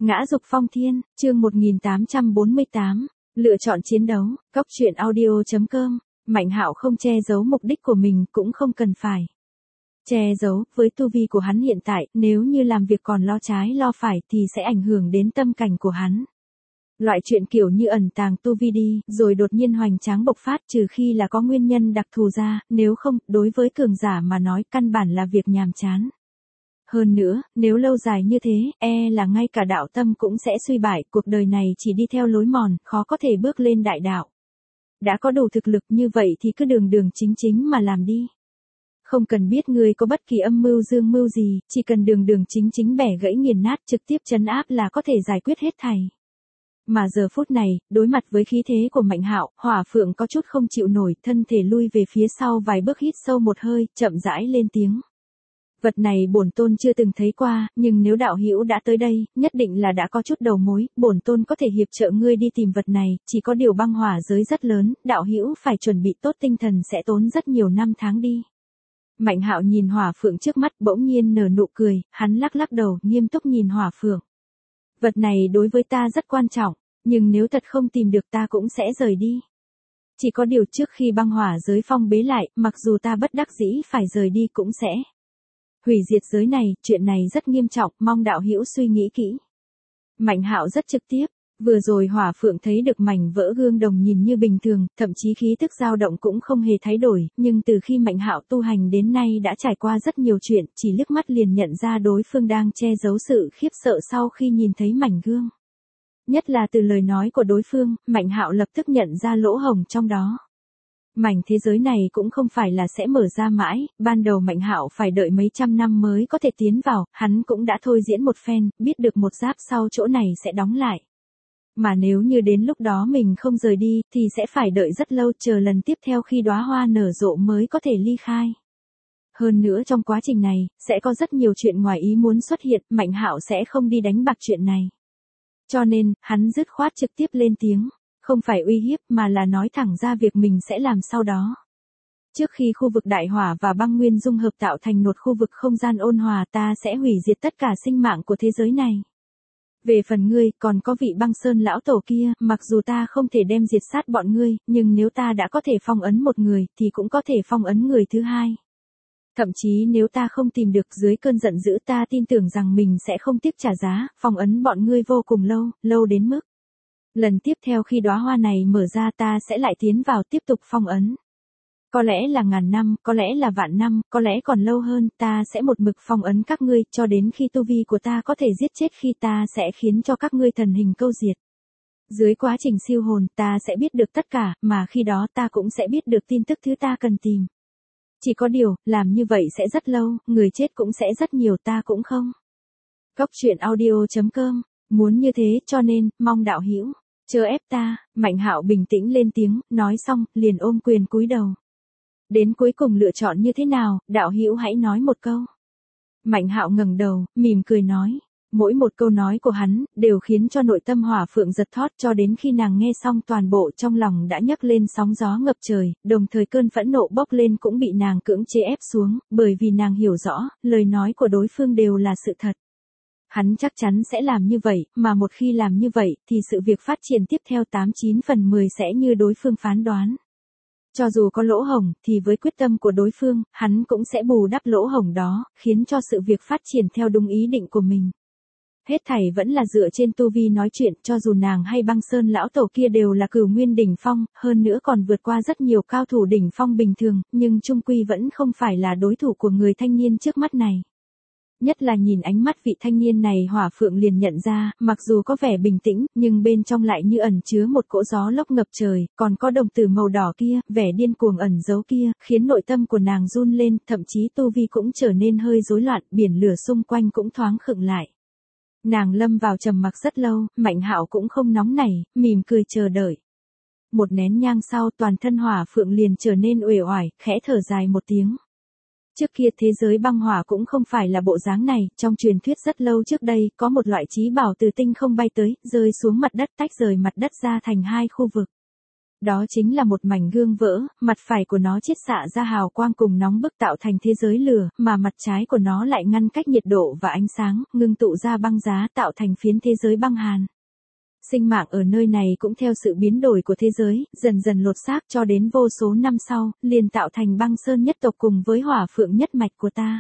Ngã dục phong thiên, chương 1848, lựa chọn chiến đấu, Cóc truyện audio.com, Mạnh Hạo không che giấu mục đích của mình cũng không cần phải che giấu, với tu vi của hắn hiện tại, nếu như làm việc còn lo trái lo phải thì sẽ ảnh hưởng đến tâm cảnh của hắn. Loại chuyện kiểu như ẩn tàng tu vi đi, rồi đột nhiên hoành tráng bộc phát trừ khi là có nguyên nhân đặc thù ra, nếu không, đối với cường giả mà nói căn bản là việc nhàm chán. Hơn nữa, nếu lâu dài như thế, là ngay cả đạo tâm cũng sẽ suy bại, cuộc đời này chỉ đi theo lối mòn, khó có thể bước lên đại đạo. Đã có đủ thực lực như vậy thì cứ đường đường chính chính mà làm đi. Không cần biết người có bất kỳ âm mưu dương mưu gì, chỉ cần đường đường chính chính bẻ gãy nghiền nát trực tiếp trấn áp là có thể giải quyết hết thảy. Mà giờ phút này, đối mặt với khí thế của Mạnh Hạo, Hỏa Phượng có chút không chịu nổi, thân thể lui về phía sau vài bước hít sâu một hơi, chậm rãi lên tiếng. Vật này bổn tôn chưa từng thấy qua, nhưng nếu đạo hữu đã tới đây, nhất định là đã có chút đầu mối, bổn tôn có thể hiệp trợ ngươi đi tìm vật này, chỉ có điều băng hỏa giới rất lớn, đạo hữu phải chuẩn bị tốt tinh thần sẽ tốn rất nhiều năm tháng đi. Mạnh Hạo nhìn Hỏa Phượng trước mắt bỗng nhiên nở nụ cười, hắn lắc lắc đầu, nghiêm túc nhìn Hỏa Phượng. Vật này đối với ta rất quan trọng, nhưng nếu thật không tìm được ta cũng sẽ rời đi. Chỉ có điều trước khi băng hỏa giới phong bế lại, mặc dù ta bất đắc dĩ phải rời đi cũng sẽ hủy diệt giới này, chuyện này rất nghiêm trọng, mong đạo hữu suy nghĩ kỹ. Mạnh Hạo rất trực tiếp, vừa rồi Hỏa Phượng thấy được mảnh vỡ gương đồng nhìn như bình thường, thậm chí khí tức dao động cũng không hề thay đổi, nhưng từ khi Mạnh Hạo tu hành đến nay đã trải qua rất nhiều chuyện, chỉ liếc mắt liền nhận ra đối phương đang che giấu sự khiếp sợ sau khi nhìn thấy mảnh gương. Nhất là từ lời nói của đối phương, Mạnh Hạo lập tức nhận ra lỗ hổng trong đó. Mảnh thế giới này cũng không phải là sẽ mở ra mãi, ban đầu Mạnh Hạo phải đợi mấy trăm năm mới có thể tiến vào, hắn cũng đã thôi diễn một phen, biết được một giáp sau chỗ này sẽ đóng lại. Mà nếu như đến lúc đó mình không rời đi, thì sẽ phải đợi rất lâu chờ lần tiếp theo khi đóa hoa nở rộ mới có thể ly khai. Hơn nữa trong quá trình này, sẽ có rất nhiều chuyện ngoài ý muốn xuất hiện, Mạnh Hạo sẽ không đi đánh bạc chuyện này. Cho nên, hắn dứt khoát trực tiếp lên tiếng. Không phải uy hiếp mà là nói thẳng ra việc mình sẽ làm sau đó. Trước khi khu vực đại hỏa và băng nguyên dung hợp tạo thành một khu vực không gian ôn hòa ta sẽ hủy diệt tất cả sinh mạng của thế giới này. Về phần ngươi, còn có vị băng sơn lão tổ kia, mặc dù ta không thể đem diệt sát bọn ngươi, nhưng nếu ta đã có thể phong ấn một người, thì cũng có thể phong ấn người thứ hai. Thậm chí nếu ta không tìm được dưới cơn giận dữ ta tin tưởng rằng mình sẽ không tiếc trả giá, phong ấn bọn ngươi vô cùng lâu, lâu đến mức. Lần tiếp theo khi đóa hoa này mở ra ta sẽ lại tiến vào tiếp tục phong ấn. Có lẽ là ngàn năm, có lẽ là vạn năm, có lẽ còn lâu hơn, ta sẽ một mực phong ấn các ngươi cho đến khi tu vi của ta có thể giết chết khi ta sẽ khiến cho các ngươi thần hình câu diệt. Dưới quá trình siêu hồn ta sẽ biết được tất cả, mà khi đó ta cũng sẽ biết được tin tức thứ ta cần tìm. Chỉ có điều, làm như vậy sẽ rất lâu, người chết cũng sẽ rất nhiều ta cũng không. Cóc truyện audio.com, muốn như thế cho nên, mong đạo hữu chớ ép ta. Mạnh Hạo bình tĩnh lên tiếng, nói xong, liền ôm quyền cúi đầu. Đến cuối cùng lựa chọn như thế nào, đạo hữu hãy nói một câu. Mạnh Hạo ngẩng đầu, mỉm cười nói. Mỗi một câu nói của hắn, đều khiến cho nội tâm Hỏa Phượng giật thót cho đến khi nàng nghe xong toàn bộ trong lòng đã nhấc lên sóng gió ngập trời, đồng thời cơn phẫn nộ bốc lên cũng bị nàng cưỡng chế ép xuống, bởi vì nàng hiểu rõ, lời nói của đối phương đều là sự thật. Hắn chắc chắn sẽ làm như vậy, mà một khi làm như vậy, thì sự việc phát triển tiếp theo 89 phần 10 sẽ như đối phương phán đoán. Cho dù có lỗ hổng, thì với quyết tâm của đối phương, hắn cũng sẽ bù đắp lỗ hổng đó, khiến cho sự việc phát triển theo đúng ý định của mình. Hết thảy vẫn là dựa trên tu vi nói chuyện, cho dù nàng hay băng sơn lão tổ kia đều là cửu nguyên đỉnh phong, hơn nữa còn vượt qua rất nhiều cao thủ đỉnh phong bình thường, nhưng chung quy vẫn không phải là đối thủ của người thanh niên trước mắt này. Nhất là nhìn ánh mắt vị thanh niên này Hỏa Phượng liền nhận ra, mặc dù có vẻ bình tĩnh, nhưng bên trong lại như ẩn chứa một cỗ gió lốc ngập trời, còn có đồng tử màu đỏ kia, vẻ điên cuồng ẩn giấu kia, khiến nội tâm của nàng run lên, thậm chí tu vi cũng trở nên hơi rối loạn, biển lửa xung quanh cũng thoáng khựng lại. Nàng lâm vào trầm mặc rất lâu, Mạnh Hạo cũng không nóng nảy, mỉm cười chờ đợi. Một nén nhang sau toàn thân Hỏa Phượng liền trở nên uể oải, khẽ thở dài một tiếng. Trước kia thế giới băng hỏa cũng không phải là bộ dáng này, trong truyền thuyết rất lâu trước đây, có một loại chí bảo từ tinh không bay tới, rơi xuống mặt đất tách rời mặt đất ra thành hai khu vực. Đó chính là một mảnh gương vỡ, mặt phải của nó chiết xạ ra hào quang cùng nóng bức tạo thành thế giới lửa, mà mặt trái của nó lại ngăn cách nhiệt độ và ánh sáng, ngưng tụ ra băng giá tạo thành phiến thế giới băng hàn. Sinh mạng ở nơi này cũng theo sự biến đổi của thế giới, dần dần lột xác cho đến vô số năm sau, liền tạo thành băng sơn nhất tộc cùng với hỏa phượng nhất mạch của ta.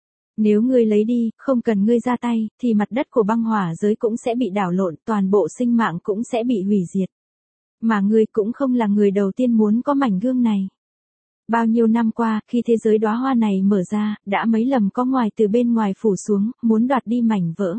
Nếu ngươi lấy đi, không cần ngươi ra tay, thì mặt đất của băng hỏa giới cũng sẽ bị đảo lộn, toàn bộ sinh mạng cũng sẽ bị hủy diệt. Mà ngươi cũng không là người đầu tiên muốn có mảnh gương này. Bao nhiêu năm qua, khi thế giới đóa hoa này mở ra, đã mấy lần có ngoài từ bên ngoài phủ xuống, muốn đoạt đi mảnh vỡ.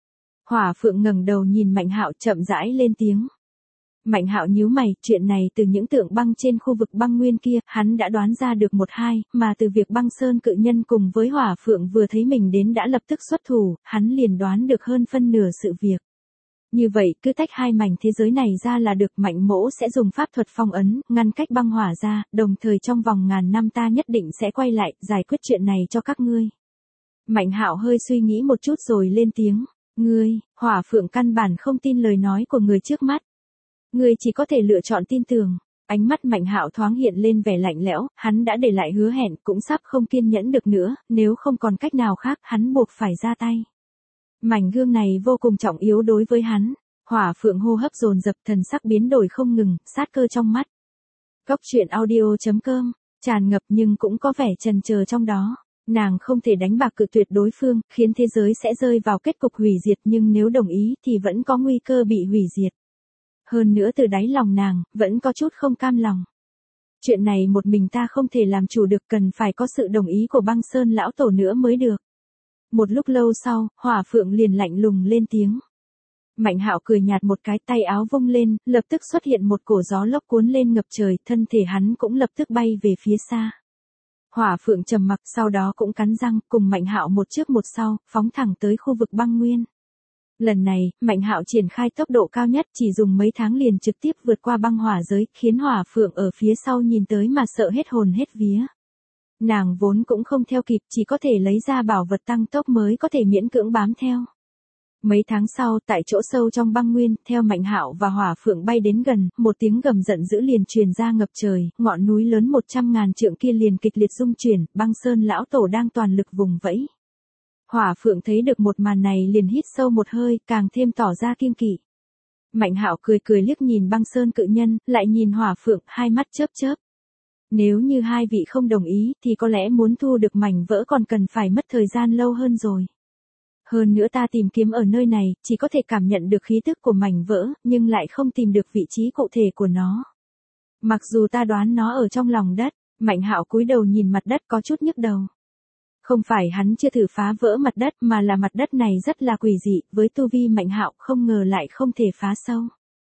Hỏa phượng ngẩng đầu nhìn Mạnh Hạo chậm rãi lên tiếng. Mạnh Hạo nhíu mày, chuyện này từ những tượng băng trên khu vực băng nguyên kia, hắn đã đoán ra được một hai, mà từ việc băng sơn cự nhân cùng với hỏa phượng vừa thấy mình đến đã lập tức xuất thủ, hắn liền đoán được hơn phân nửa sự việc. Như vậy, cứ tách hai mảnh thế giới này ra là được, Mạnh mỗ sẽ dùng pháp thuật phong ấn, ngăn cách băng hỏa ra, đồng thời trong vòng ngàn năm ta nhất định sẽ quay lại, giải quyết chuyện này cho các ngươi. Mạnh Hạo hơi suy nghĩ một chút rồi lên tiếng. Ngươi, hỏa phượng căn bản không tin lời nói của người trước mắt. Ngươi chỉ có thể lựa chọn tin tưởng. Ánh mắt Mạnh Hạo thoáng hiện lên vẻ lạnh lẽo, hắn đã để lại hứa hẹn, cũng sắp không kiên nhẫn được nữa, nếu không còn cách nào khác, hắn buộc phải ra tay. Mảnh gương này vô cùng trọng yếu đối với hắn. Hỏa phượng hô hấp dồn dập, thần sắc biến đổi không ngừng, sát cơ trong mắt. Góc truyện audio.com, tràn ngập nhưng cũng có vẻ chần chờ trong đó. Nàng không thể đánh bạc cự tuyệt đối phương, khiến thế giới sẽ rơi vào kết cục hủy diệt, nhưng nếu đồng ý thì vẫn có nguy cơ bị hủy diệt. Hơn nữa từ đáy lòng nàng, vẫn có chút không cam lòng. Chuyện này một mình ta không thể làm chủ được, cần phải có sự đồng ý của băng sơn lão tổ nữa mới được. Một lúc lâu sau, hỏa phượng liền lạnh lùng lên tiếng. Mạnh Hạo cười nhạt một cái, tay áo vung lên, lập tức xuất hiện một cổ gió lốc cuốn lên ngập trời, thân thể hắn cũng lập tức bay về phía xa. Hỏa phượng trầm mặc, sau đó cũng cắn răng, cùng Mạnh Hạo một trước một sau, phóng thẳng tới khu vực băng nguyên. Lần này, Mạnh Hạo triển khai tốc độ cao nhất, chỉ dùng mấy tháng liền trực tiếp vượt qua băng hỏa giới, khiến hỏa phượng ở phía sau nhìn tới mà sợ hết hồn hết vía. Nàng vốn cũng không theo kịp, chỉ có thể lấy ra bảo vật tăng tốc mới có thể miễn cưỡng bám theo. Mấy tháng sau, tại chỗ sâu trong băng nguyên, theo Mạnh Hạo và hỏa phượng bay đến gần, một tiếng gầm giận dữ liền truyền ra ngập trời, ngọn núi lớn 100.000 trượng kia liền kịch liệt rung chuyển, băng sơn lão tổ đang toàn lực vùng vẫy. Hỏa phượng thấy được một màn này liền hít sâu một hơi, càng thêm tỏ ra kiêng kỵ. Mạnh Hạo cười cười liếc nhìn băng sơn cự nhân, lại nhìn hỏa phượng, hai mắt chớp chớp. Nếu như hai vị không đồng ý, thì có lẽ muốn thu được mảnh vỡ còn cần phải mất thời gian lâu hơn rồi. Hơn nữa ta tìm kiếm ở nơi này, chỉ có thể cảm nhận được khí tức của mảnh vỡ, nhưng lại không tìm được vị trí cụ thể của nó. Mặc dù ta đoán nó ở trong lòng đất, Mạnh Hạo cúi đầu nhìn mặt đất có chút nhức đầu. Không phải hắn chưa thử phá vỡ mặt đất, mà là mặt đất này rất là quỷ dị, với tu vi Mạnh Hạo không ngờ lại không thể phá sâu.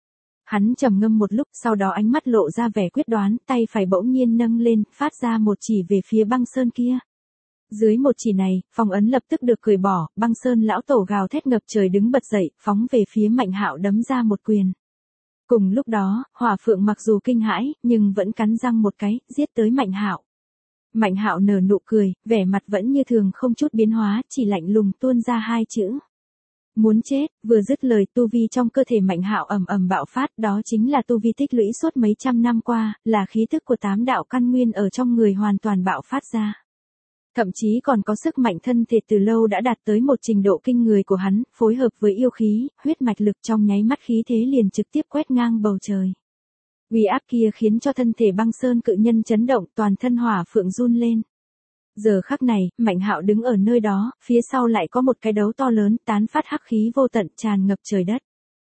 Hắn trầm ngâm một lúc, sau đó ánh mắt lộ ra vẻ quyết đoán, tay phải bỗng nhiên nâng lên, phát ra một chỉ về phía băng sơn kia. Dưới một chỉ này, phong ấn lập tức được cởi bỏ, băng sơn lão tổ gào thét ngập trời đứng bật dậy, phóng về phía Mạnh Hạo đấm ra một quyền. Cùng lúc đó, hỏa phượng mặc dù kinh hãi, nhưng vẫn cắn răng một cái, giết tới Mạnh Hạo. Mạnh Hạo nở nụ cười, vẻ mặt vẫn như thường không chút biến hóa, chỉ lạnh lùng tuôn ra hai chữ. Muốn chết, vừa dứt lời tu vi trong cơ thể Mạnh Hạo ầm ầm bạo phát, đó chính là tu vi tích lũy suốt mấy trăm năm qua, là khí tức của 8 đạo căn nguyên ở trong người hoàn toàn bạo phát ra. Thậm chí còn có sức mạnh thân thể từ lâu đã đạt tới một trình độ kinh người của hắn, phối hợp với yêu khí, huyết mạch lực trong nháy mắt khí thế liền trực tiếp quét ngang bầu trời. Uy áp kia khiến cho thân thể băng sơn cự nhân chấn động, toàn thân hỏa phượng run lên. Giờ khắc này, Mạnh Hạo đứng ở nơi đó, phía sau lại có một cái đấu to lớn, tán phát hắc khí vô tận tràn ngập trời đất.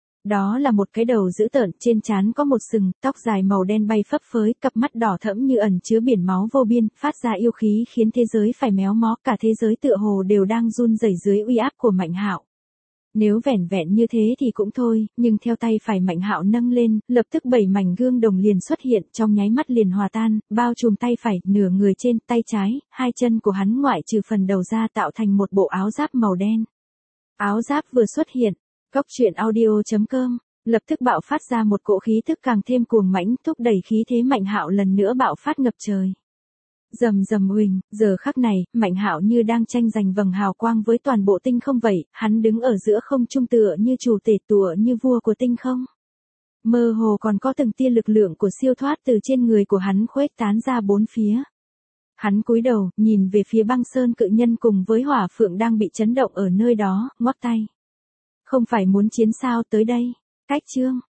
Đó là một cái đầu dữ tợn, trên trán có một sừng, tóc dài màu đen bay phấp phới, cặp mắt đỏ thẫm như ẩn chứa biển máu vô biên, phát ra yêu khí khiến thế giới phải méo mó, cả thế giới tựa hồ đều đang run rẩy dưới uy áp của Mạnh Hạo. Nếu vẻn vẹn như thế thì cũng thôi, nhưng theo tay phải Mạnh Hạo nâng lên, lập tức 7 mảnh gương đồng liền xuất hiện, trong nháy mắt liền hòa tan, bao trùm tay phải, nửa người trên, tay trái, hai chân của hắn ngoại trừ phần đầu ra tạo thành một bộ áo giáp màu đen. Áo giáp vừa xuất hiện, Góc truyện audio.com, lập tức bạo phát ra một cỗ khí tức càng thêm cuồng mãnh, thúc đẩy khí thế Mạnh Hạo lần nữa bạo phát ngập trời. Rầm rầm uỳnh, giờ khắc này, Mạnh Hạo như đang tranh giành vầng hào quang với toàn bộ tinh không vậy, hắn đứng ở giữa không trung tựa như chủ tể tựa như vua của tinh không. Mơ hồ còn có từng tia lực lượng của siêu thoát từ trên người của hắn khuếch tán ra bốn phía. Hắn cúi đầu, nhìn về phía băng sơn cự nhân cùng với hỏa phượng đang bị chấn động ở nơi đó, ngoắc tay. Không phải muốn chiến sao, tới đây. Cách chương.